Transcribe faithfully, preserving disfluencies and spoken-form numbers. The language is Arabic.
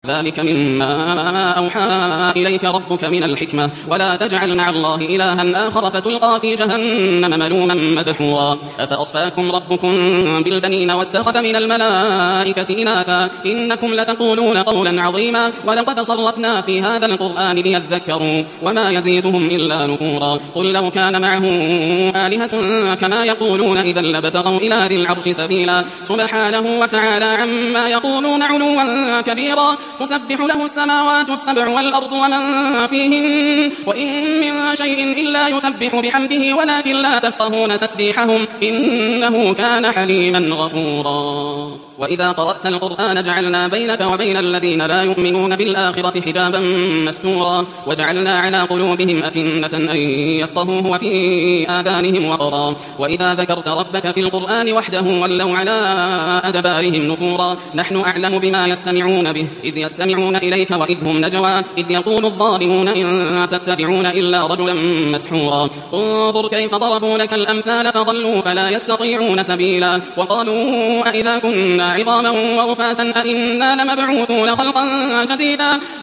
ذلك مما أوحى إليك ربك من الحكمة ولا تجعل مع الله إلها آخر فتلقى في جهنم ملوما مدحورا أفأصفاكم ربكم بالبنين واتخذ من الملائكة إناثا إنكم لتقولون قولا عظيما ولقد صرفنا في هذا القرآن ليذكروا وما يزيدهم إلا نفورا قل لو كان معه آلهة كما يقولون إذا لابتغوا إلى ذي العرش سبيلا سبحانه وتعالى عما يقولون علوا كبيرا تسبح له السماوات السبع والأرض ومن فيهن وإن من شيء إلا يسبح بحمده ولكن لا تفقهون تسبيحهم إنه كان حليما غفورا وإذا قرأت القرآن جعلنا بينك وبين الذين لا يؤمنون بالآخرة حجابا مستورا وجعلنا على قلوبهم أكنة أن يفقهوه وفي آذانهم وقرا وإذا ذكرت ربك في القرآن وحده ولوا على أدبارهم نفورا نحن أعلم بما يستمعون به إذ يستمعون إليك وإذ هم نجوى إذ يقول الظالمون إن تتبعون إلا رجلا مسحورا انظر كيف ضربوا لك الأمثال فضلوا فلا يستطيعون سبيلا وقالوا أئذا كنا عظاما ورفاتا أئنا لمبعوثون خلقا جديدا